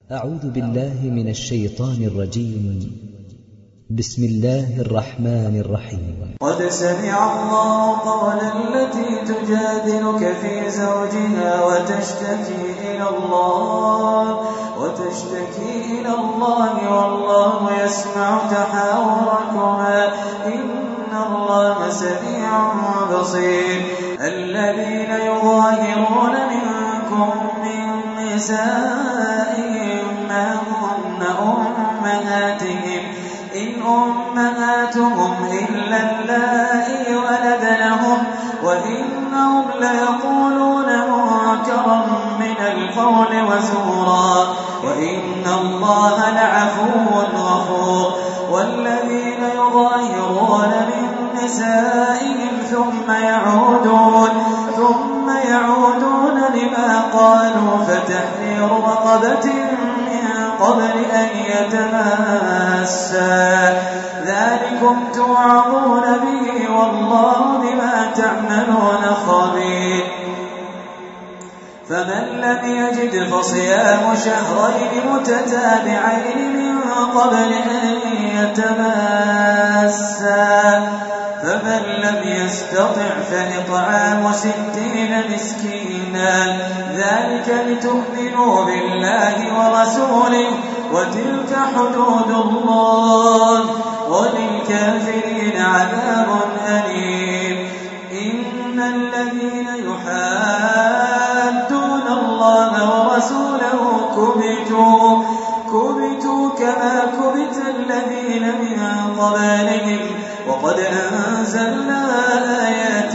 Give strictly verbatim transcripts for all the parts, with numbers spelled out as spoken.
أعوذ بالله من الشيطان الرجيم. بسم الله الرحمن الرحيم. قد سمع الله قول التي تجادلك في زوجها وتشتكي إلى الله وتشتكي إلى الله والله يسمع تحاوركما إن الله سميع بصير. الذين يظاهرون منكم من نسائهم ما هن أمهاتهم إن أمهاتهم إلا اللائي ولدنهم وإنهم ليقولون منكرا من القول وزورا وإن الله لعفو غفور. والذين يظاهرون من نسائهم ثم يعودون ثم يعودون لما قالوا فتحرير رقبة من قبل أن يتماسا ذلكم توعظون به والله بما تعملون خبير. فمن لم يجد فصيام شهرين متتابعين من قبل أن يتماسا فمن لم يستطع فإطعام ستين مسكينا ذلك لتؤمنوا بالله ورسوله وتلك حدود الله وللكافرين عذاب أليم. إن الذين يحادون الله ورسوله كبتوا كبتوا كما كبت الذين من قبلهم وقد أنزلنا آيات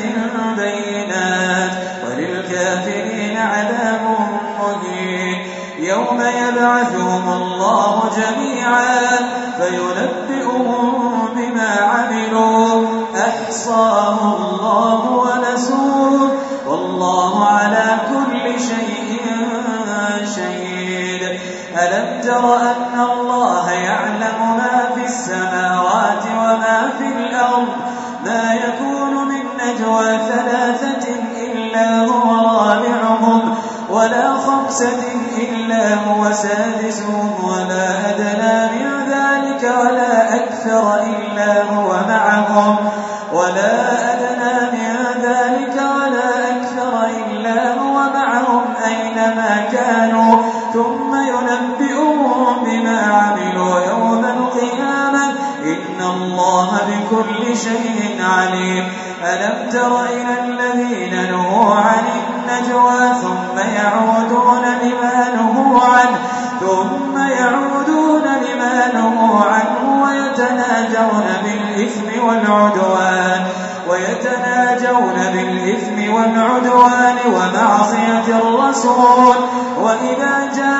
بينات وللكافرين عذاب مهين. يوم يبعثهم الله جميعا فينبئهم بما عملوا أحصاه الله ونسوه والله على كل شيء شهيد. ألم تر أن الله يعلم ما في السماوات وما في الأرض ما يكون من نجوى ثلاثة إلا هو رابعهم ولا خمسة إلا هو سادسهم ولا أدنى من ذلك ولا أكثر إلا هو معهم ولا أدنى من ذلك ولا أكثر إلا هو معهم أينما كانوا ثم ينبئهم بما عملوا يوم القيامة إن الله بكل شيء عليم. ألم تر إلى الذين نهوا عن النجوى ثم يعودون لما نهوا عنه ثم يعودون لما نهوا عنه ويتناجون بالإثم والعدوان ويتناجون بالإثم والعدوان ومعصية الرسول وإذا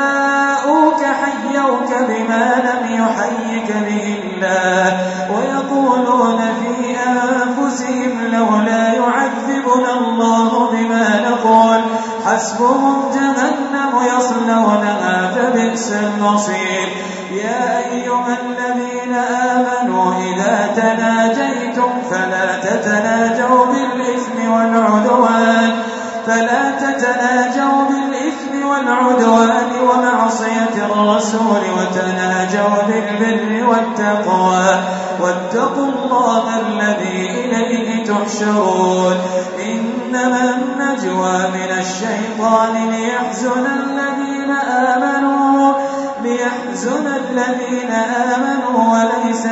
جاءوك حيوك بما لم يحيك به الله ويقولون في أنفسهم لولا يعذبنا الله بما نقول حسبهم جهنم يصلونها فبئس المصير. يا أيها الذين آمنوا إذا تناجيتم فلا تتناجوا بالإثم والعدوان فلا تتناجوا بالإثم والعدوان ومعصية الرسول وتناجوا بالبر والتقوى واتقوا الله الذي إليه تحشرون. إنما النجوى من الشيطان ليحزن الذين آمنوا ليحزن الذين آمنوا وليس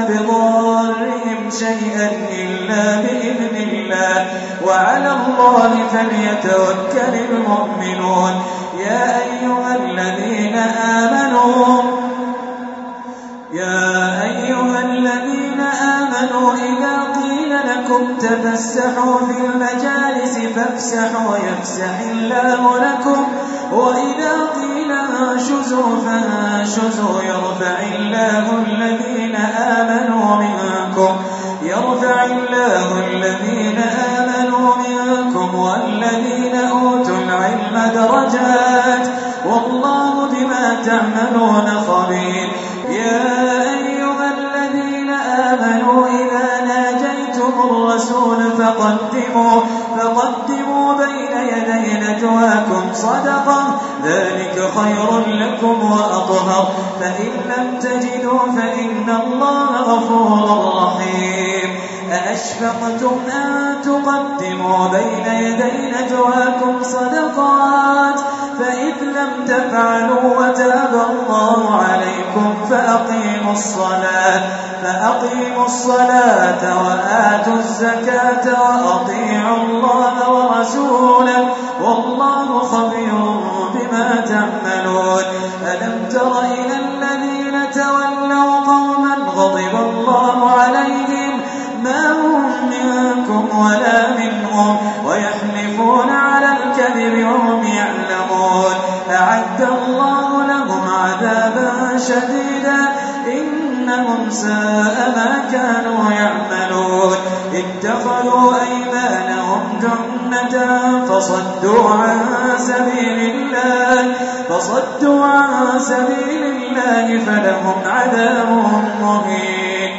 بضارهم شيئا إلا بإذن الله وعلى الله فليتوكل المؤمنون. يا أيها الذين آمنوا يا أيها الذين آمنوا إذا قيل لكم تفسحوا في المجالس فافسحوا يفسح الله لكم وإذا قيل انشزوا فانشزوا يرفع الله الذين آمنوا منكم يرفع الله الذين آمنوا منكم والذين أوتوا العلم درجات والله بما تعملون خبير. يا أيها الذين آمنوا إذا ناجيتم الرسول فقدموا فقدموا بين يدي نجواكم صدقة ذلك خير لكم وأطهر فإن لم تجدوا فإن الله غفور رحيم أأشفقتم أن تقدموا بين يدي نجواكم صدقات فإذ لم تفعلوا وتاب الله عليكم فأقيموا الصلاة فأقيموا الصلاة وآتوا الزكاة وأطيعوا الله ورسوله والله خبير بما تعملون ألم تر إلى الذين تولوا قوما غضب الله عليهم ما هم منكم ولا منهم ويحلفون على الكذب وهم يعلمون أعد الله لهم عذابا شديدا إنهم ساء ما كانوا يعملون اتخذوا أيمانهم جنة فصدوا عن سبيل الله فصدوا عن سبيل الله فلهم عذاب مهين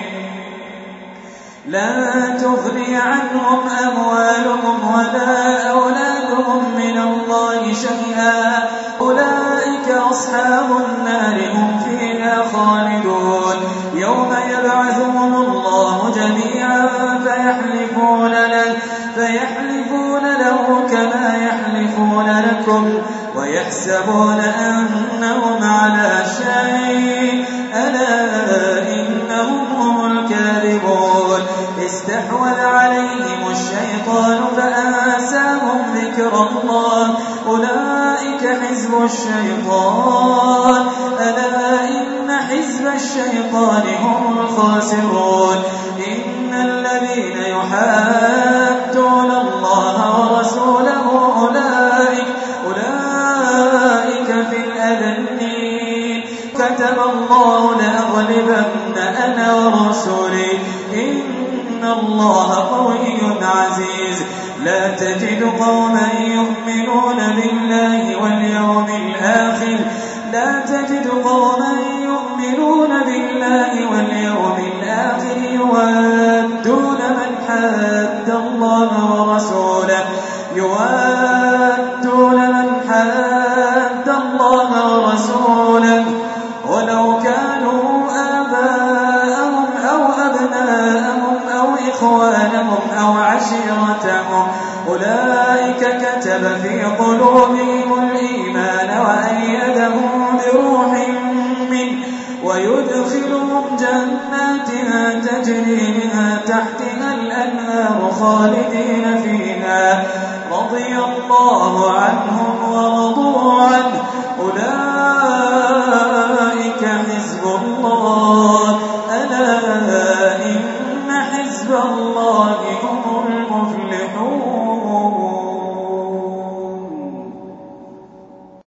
لن تغني عنهم أموالهم ولا أولادهم من الله شيئا أولئك أصحاب النار هم فيها خالدون يوم يبعثهم الله جميعا فيحلفون له, فيحلفون له كما يحلفون لكم ويحسبون أنهم على شيء ألا إنهم هم الكاذبون استحوذ عليهم الشيطان فأنساهم ذكر الله أولئك حزب الشيطان ألا إن حزب الشيطان هم الخاسرون إن الذين يحادون الله ورسوله أولئك أولئك في الأذنين كتب الله لأغلبن أنا ورسولي إن الله قوي عزيز لا تجد قوما يؤمنون بالله واليوم الآخر لا تجد قوما يؤمنون بالله واليوم الآخر يوادون من حاد الله ورسوله يوادون من حاد الله ورسوله ولو كانوا آباءهم أو أبناءهم أو إخوانهم أو عشيرتهم أولئك كتب في قلوبهم الإيمان وأيدهم بروح منه ويدخلهم جنات تجري من تحتها الأنهار خالدين فيها رضي الله عنهم ورضوا عنه أولئك حزب الله ألا إن حزب الله هم المفلحون